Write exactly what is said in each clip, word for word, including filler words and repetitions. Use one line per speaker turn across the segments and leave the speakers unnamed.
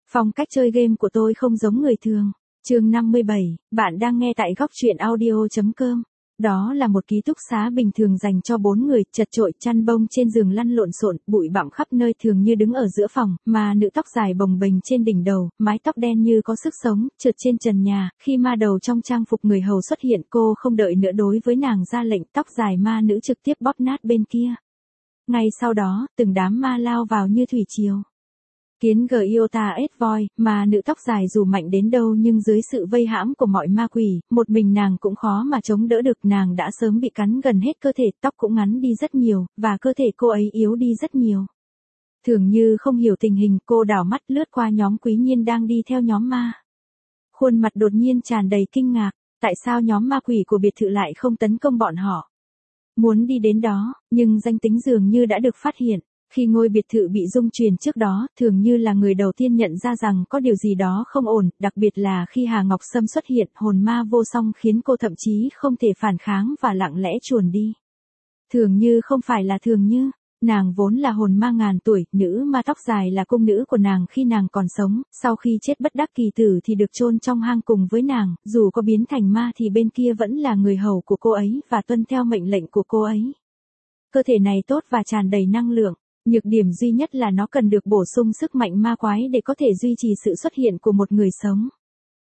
Phong cách chơi game của tôi không giống người thường. Chương năm mươi bảy, bạn đang nghe tại góc truyện audio chấm com. Đó là một ký túc xá bình thường dành cho bốn người, chật chội, chăn bông trên giường lăn lộn xộn, bụi bặm khắp nơi, thường như đứng ở giữa phòng, mà nữ tóc dài bồng bềnh trên đỉnh đầu, mái tóc đen như có sức sống, trượt trên trần nhà. Khi ma đầu trong trang phục người hầu xuất hiện, cô không đợi nữa đối với nàng ra lệnh, tóc dài ma nữ trực tiếp bóp nát bên kia. Ngay sau đó, từng đám ma lao vào như thủy triều. Kiến Giota Voi, mà nữ tóc dài dù mạnh đến đâu nhưng dưới sự vây hãm của mọi ma quỷ, một mình nàng cũng khó mà chống đỡ được. Nàng đã sớm bị cắn gần hết cơ thể, tóc cũng ngắn đi rất nhiều, và cơ thể cô ấy yếu đi rất nhiều. Thường như không hiểu tình hình, cô đảo mắt lướt qua nhóm Quý Nhiên đang đi theo nhóm ma. Khuôn mặt đột nhiên tràn đầy kinh ngạc, tại sao nhóm ma quỷ của biệt thự lại không tấn công bọn họ? Muốn đi đến đó, nhưng danh tính dường như đã được phát hiện. Khi ngôi biệt thự bị rung truyền trước đó, thường như là người đầu tiên nhận ra rằng có điều gì đó không ổn, đặc biệt là khi Hà Ngọc Sâm xuất hiện, hồn ma vô song khiến cô thậm chí không thể phản kháng và lặng lẽ chuồn đi. Thường như không phải là thường như, nàng vốn là hồn ma ngàn tuổi, nữ ma tóc dài là cung nữ của nàng khi nàng còn sống, sau khi chết bất đắc kỳ tử thì được chôn trong hang cùng với nàng, dù có biến thành ma thì bên kia vẫn là người hầu của cô ấy và tuân theo mệnh lệnh của cô ấy. Cơ thể này tốt và tràn đầy năng lượng. Nhược điểm duy nhất là nó cần được bổ sung sức mạnh ma quái để có thể duy trì sự xuất hiện của một người sống.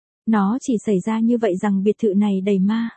Nó chỉ xảy ra như vậy rằng biệt thự này đầy ma.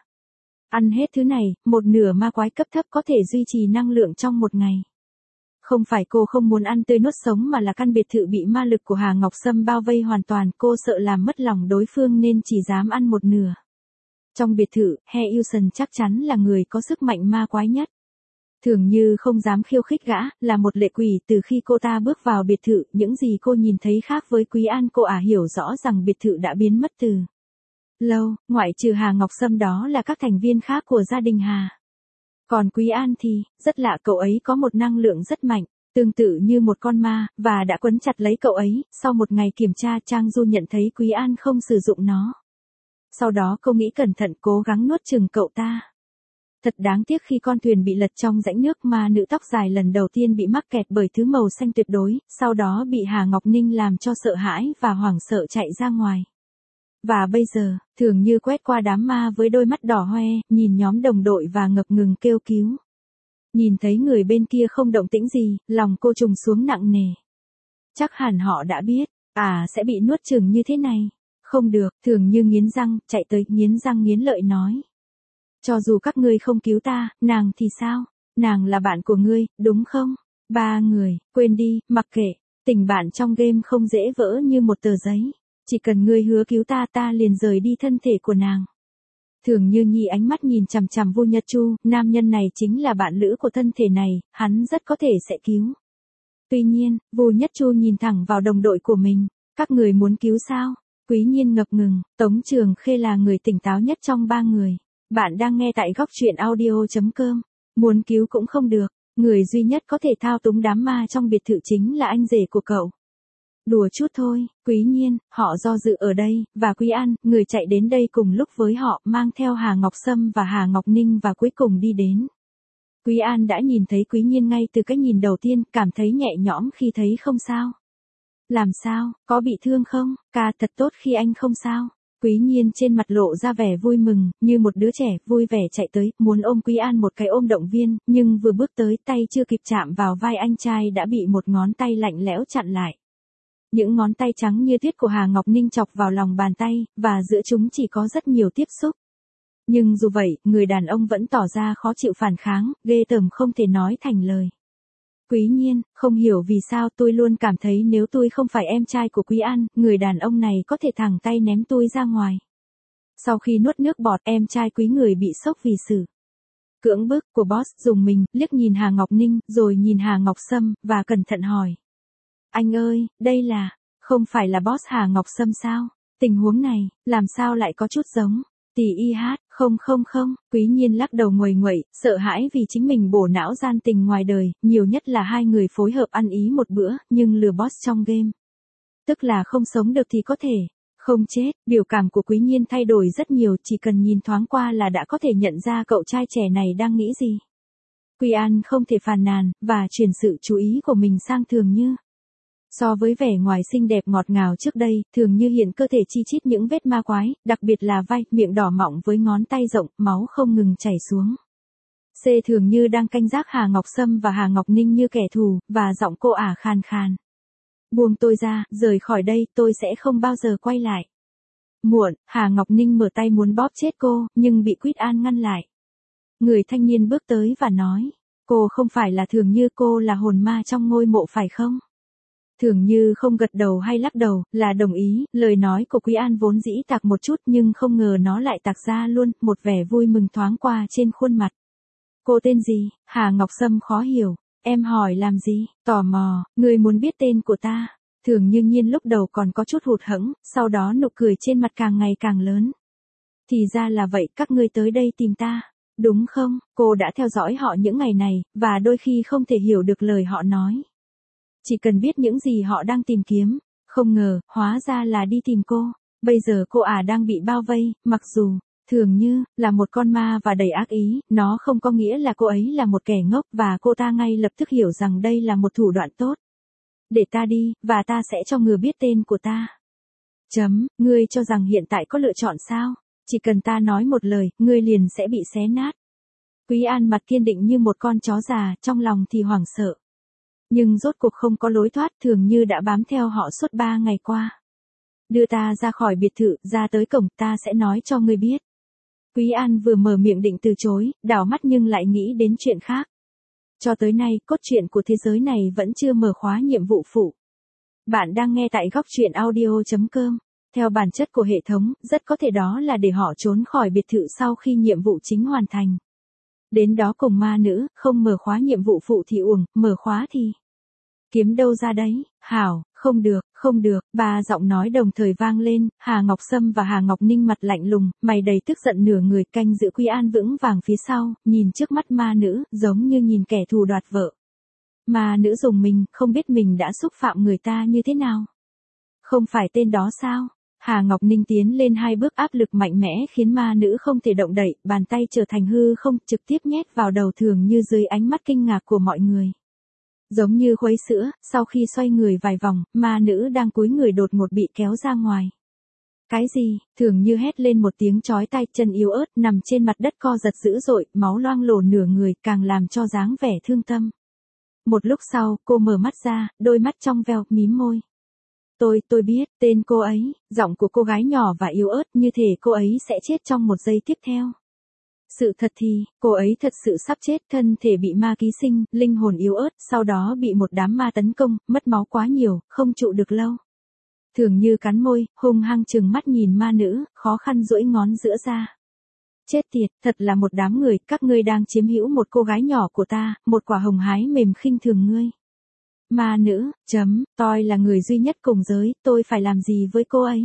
Ăn hết thứ này, một nửa ma quái cấp thấp có thể duy trì năng lượng trong một ngày. Không phải cô không muốn ăn tươi nuốt sống mà là căn biệt thự bị ma lực của Hà Ngọc Sâm bao vây hoàn toàn, cô sợ làm mất lòng đối phương nên chỉ dám ăn một nửa. Trong biệt thự, He Ilson chắc chắn là người có sức mạnh ma quái nhất. Thường như không dám khiêu khích gã, là một lệ quỷ. Từ khi cô ta bước vào biệt thự, những gì cô nhìn thấy khác với Quý An. Cô ả hiểu rõ rằng biệt thự đã biến mất từ lâu, ngoại trừ Hà Ngọc Sâm đó là các thành viên khác của gia đình Hà. Còn Quý An thì, rất lạ, cậu ấy có một năng lượng rất mạnh, tương tự như một con ma, và đã quấn chặt lấy cậu ấy. Sau một ngày kiểm tra, Trang Du nhận thấy Quý An không sử dụng nó. Sau đó cô nghĩ cẩn thận, cố gắng nuốt chừng cậu ta. Thật đáng tiếc khi con thuyền bị lật trong rãnh nước mà nữ tóc dài lần đầu tiên bị mắc kẹt bởi thứ màu xanh tuyệt đối, sau đó bị Hà Ngọc Ninh làm cho sợ hãi và hoảng sợ chạy ra ngoài. Và bây giờ, thường như quét qua đám ma với đôi mắt đỏ hoe, nhìn nhóm đồng đội và ngập ngừng kêu cứu. Nhìn thấy người bên kia không động tĩnh gì, lòng cô trùng xuống nặng nề. Chắc hẳn họ đã biết, à sẽ bị nuốt chửng như thế này. Không được, thường như nghiến răng, chạy tới, nghiến răng nghiến lợi nói. Cho dù các ngươi không cứu ta, nàng thì sao? Nàng là bạn của ngươi, đúng không? Ba người, quên đi, mặc kệ, tình bạn trong game không dễ vỡ như một tờ giấy. Chỉ cần ngươi hứa cứu ta, ta liền rời đi thân thể của nàng. Thường như Nhi ánh mắt nhìn chằm chằm Vu Nhất Chu, nam nhân này chính là bạn lữ của thân thể này, hắn rất có thể sẽ cứu. Tuy nhiên, Vu Nhất Chu nhìn thẳng vào đồng đội của mình, các người muốn cứu sao? Quý Nhiên ngập ngừng, Tống Trường Khê là người tỉnh táo nhất trong ba người. Bạn đang nghe tại góc truyện audio chấm com. Muốn cứu cũng không được, người duy nhất có thể thao túng đám ma trong biệt thự chính là anh rể của cậu. Đùa chút thôi, Quý Nhiên, họ do dự ở đây, và Quý An, người chạy đến đây cùng lúc với họ, mang theo Hà Ngọc Sâm và Hà Ngọc Ninh và cuối cùng đi đến. Quý An đã nhìn thấy Quý Nhiên ngay từ cái nhìn đầu tiên, cảm thấy nhẹ nhõm khi thấy không sao. Làm sao, có bị thương không? Ca thật tốt khi anh không sao. Quý Nhiên trên mặt lộ ra vẻ vui mừng, như một đứa trẻ, vui vẻ chạy tới, muốn ôm Quý An một cái ôm động viên, nhưng vừa bước tới, tay chưa kịp chạm vào vai anh trai đã bị một ngón tay lạnh lẽo chặn lại. Những ngón tay trắng như tuyết của Hà Ngọc Ninh chọc vào lòng bàn tay, và giữa chúng chỉ có rất nhiều tiếp xúc. Nhưng dù vậy, người đàn ông vẫn tỏ ra khó chịu phản kháng, ghê tởm không thể nói thành lời. Quý Nhiên, không hiểu vì sao tôi luôn cảm thấy nếu tôi không phải em trai của Quý An, người đàn ông này có thể thẳng tay ném tôi ra ngoài. Sau khi nuốt nước bọt, em trai Quý người bị sốc vì sự cưỡng bức của boss, dùng mình, liếc nhìn Hà Ngọc Ninh, rồi nhìn Hà Ngọc Sâm, và cẩn thận hỏi. Anh ơi, đây là, không phải là boss Hà Ngọc Sâm sao? Tình huống này, làm sao lại có chút giống? Tỷ y hát, không không không, Quý Nhiên lắc đầu nguầy nguậy, sợ hãi vì chính mình bổ não gian tình ngoài đời, nhiều nhất là hai người phối hợp ăn ý một bữa, nhưng lừa boss trong game. Tức là không sống được thì có thể, không chết, biểu cảm của Quý Nhiên thay đổi rất nhiều, chỉ cần nhìn thoáng qua là đã có thể nhận ra cậu trai trẻ này đang nghĩ gì. Quý An không thể phàn nàn, và chuyển sự chú ý của mình sang Thường Như. So với vẻ ngoài xinh đẹp ngọt ngào trước đây, Thường Như hiện cơ thể chi chít những vết ma quái, đặc biệt là vai, miệng đỏ mọng với ngón tay rộng, máu không ngừng chảy xuống. C. Thường Như đang canh giác Hà Ngọc Sâm và Hà Ngọc Ninh như kẻ thù, và giọng cô ả khàn khàn. Buông tôi ra, rời khỏi đây, tôi sẽ không bao giờ quay lại. Muộn, Hà Ngọc Ninh mở tay muốn bóp chết cô, nhưng bị Quýt An ngăn lại. Người thanh niên bước tới và nói, cô không phải là Thường Như, cô là hồn ma trong ngôi mộ phải không? Thường Như không gật đầu hay lắc đầu, là đồng ý, lời nói của Quý An vốn dĩ tạc một chút nhưng không ngờ nó lại tạc ra luôn, một vẻ vui mừng thoáng qua trên khuôn mặt. Cô tên gì? Hà Ngọc Sâm khó hiểu, em hỏi làm gì? Tò mò, người muốn biết tên của ta. Thường Như nhiên lúc đầu còn có chút hụt hẫng, sau đó nụ cười trên mặt càng ngày càng lớn. Thì ra là vậy, các ngươi tới đây tìm ta, đúng không? Cô đã theo dõi họ những ngày này, và đôi khi không thể hiểu được lời họ nói. Chỉ cần biết những gì họ đang tìm kiếm, không ngờ, hóa ra là đi tìm cô. Bây giờ cô ả đang bị bao vây, mặc dù, Thường Như, là một con ma và đầy ác ý, nó không có nghĩa là cô ấy là một kẻ ngốc và cô ta ngay lập tức hiểu rằng đây là một thủ đoạn tốt. Để ta đi, và ta sẽ cho người biết tên của ta. Chấm, ngươi cho rằng hiện tại có lựa chọn sao? Chỉ cần ta nói một lời, ngươi liền sẽ bị xé nát. Quý An mặt kiên định như một con chó già, trong lòng thì hoảng sợ. Nhưng rốt cuộc không có lối thoát, Thường Như đã bám theo họ suốt ba ngày qua. Đưa ta ra khỏi biệt thự, ra tới cổng, ta sẽ nói cho ngươi biết. Quý An vừa mở miệng định từ chối, đảo mắt nhưng lại nghĩ đến chuyện khác. Cho tới nay, cốt truyện của thế giới này vẫn chưa mở khóa nhiệm vụ phụ. Bạn đang nghe tại góc truyện audio chấm com. Theo bản chất của hệ thống, rất có thể đó là để họ trốn khỏi biệt thự sau khi nhiệm vụ chính hoàn thành. Đến đó cùng ma nữ, không mở khóa nhiệm vụ phụ thì uổng, mở khóa thì kiếm đâu ra đấy? Hảo, không được, không được, ba giọng nói đồng thời vang lên, Hà Ngọc Sâm và Hà Ngọc Ninh mặt lạnh lùng, mày đầy tức giận nửa người, canh giữ Quý An vững vàng phía sau, nhìn trước mắt ma nữ, giống như nhìn kẻ thù đoạt vợ. Ma nữ dùng mình, không biết mình đã xúc phạm người ta như thế nào. Không phải tên đó sao? Hà Ngọc Ninh tiến lên hai bước, áp lực mạnh mẽ khiến ma nữ không thể động đậy, bàn tay trở thành hư không, trực tiếp nhét vào đầu Thường Như dưới ánh mắt kinh ngạc của mọi người. Giống như khuấy sữa, sau khi xoay người vài vòng, ma nữ đang cúi người đột ngột bị kéo ra ngoài. Cái gì? Thường Như hét lên một tiếng chói tai, chân yếu ớt, nằm trên mặt đất co giật dữ dội, máu loang lổ nửa người, càng làm cho dáng vẻ thương tâm. Một lúc sau, cô mở mắt ra, đôi mắt trong veo, mím môi. Tôi, tôi biết, tên cô ấy, giọng của cô gái nhỏ và yếu ớt, như thể cô ấy sẽ chết trong một giây tiếp theo. Sự thật thì, cô ấy thật sự sắp chết, thân thể bị ma ký sinh, linh hồn yếu ớt, sau đó bị một đám ma tấn công, mất máu quá nhiều, không trụ được lâu. Thường Như cắn môi, hung hăng trừng mắt nhìn ma nữ, khó khăn duỗi ngón giữa ra. Chết tiệt, thật là một đám người, các ngươi đang chiếm hữu một cô gái nhỏ của ta, một quả hồng hái mềm khinh thường ngươi. Ma nữ, chấm, tôi là người duy nhất cùng giới, tôi phải làm gì với cô ấy?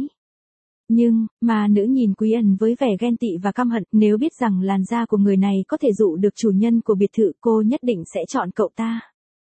Nhưng, ma nữ nhìn Quý Ẩn với vẻ ghen tị và căm hận, nếu biết rằng làn da của người này có thể dụ được chủ nhân của biệt thự, cô nhất định sẽ chọn cậu ta.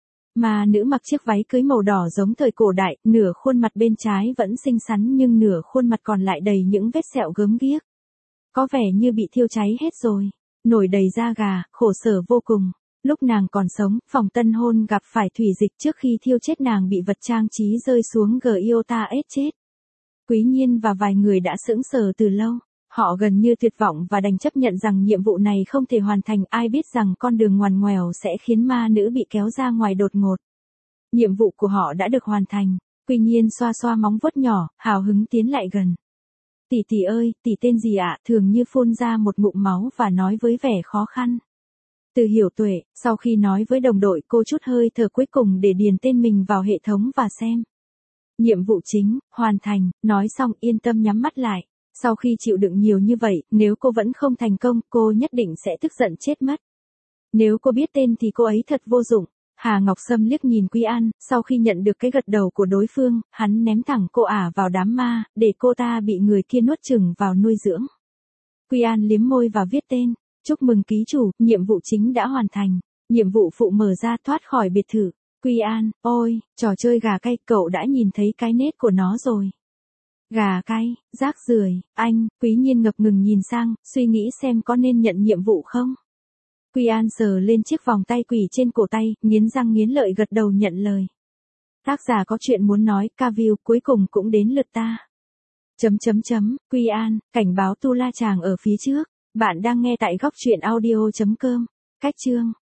Ma nữ mặc chiếc váy cưới màu đỏ giống thời cổ đại, nửa khuôn mặt bên trái vẫn xinh xắn nhưng nửa khuôn mặt còn lại đầy những vết sẹo gớm ghiếc. Có vẻ như bị thiêu cháy hết rồi, nổi đầy da gà, khổ sở vô cùng. Lúc nàng còn sống, phòng tân hôn gặp phải thủy dịch, trước khi thiêu chết nàng bị vật trang trí rơi xuống Giota ết chết. Quý Nhiên và vài người đã sững sờ từ lâu, họ gần như tuyệt vọng và đành chấp nhận rằng nhiệm vụ này không thể hoàn thành, ai biết rằng con đường ngoằn ngoèo sẽ khiến ma nữ bị kéo ra ngoài đột ngột. Nhiệm vụ của họ đã được hoàn thành, Quý Nhiên xoa xoa móng vuốt nhỏ, hào hứng tiến lại gần. Tỷ tỷ ơi, tỷ tên gì ạ? Thường Như phun ra một ngụm máu và nói với vẻ khó khăn. Từ Hiểu Tuệ, sau khi nói với đồng đội, cô chút hơi thở cuối cùng để điền tên mình vào hệ thống và xem. Nhiệm vụ chính, hoàn thành, nói xong yên tâm nhắm mắt lại. Sau khi chịu đựng nhiều như vậy, nếu cô vẫn không thành công, cô nhất định sẽ tức giận chết mất. Nếu cô biết tên thì cô ấy thật vô dụng. Hà Ngọc Sâm liếc nhìn Quý An, sau khi nhận được cái gật đầu của đối phương, hắn ném thẳng cô ả vào đám ma, để cô ta bị người kia nuốt chửng vào nuôi dưỡng. Quý An liếm môi và viết tên. Chúc mừng ký chủ, nhiệm vụ chính đã hoàn thành. Nhiệm vụ phụ mở ra, thoát khỏi biệt thự. Quý An, ôi, trò chơi gà cay, cậu đã nhìn thấy cái nết của nó rồi. Gà cay, rác rưởi, anh, Quý Nhiên ngập ngừng nhìn sang, suy nghĩ xem có nên nhận nhiệm vụ không. Quý An sờ lên chiếc vòng tay quỷ trên cổ tay, nghiến răng nghiến lợi gật đầu nhận lời. Tác giả có chuyện muốn nói, ca view, cuối cùng cũng đến lượt ta. Chấm chấm chấm, Quy An, cảnh báo tu la chàng ở phía trước. Bạn đang nghe tại góc truyện audio chấm com. Cách chương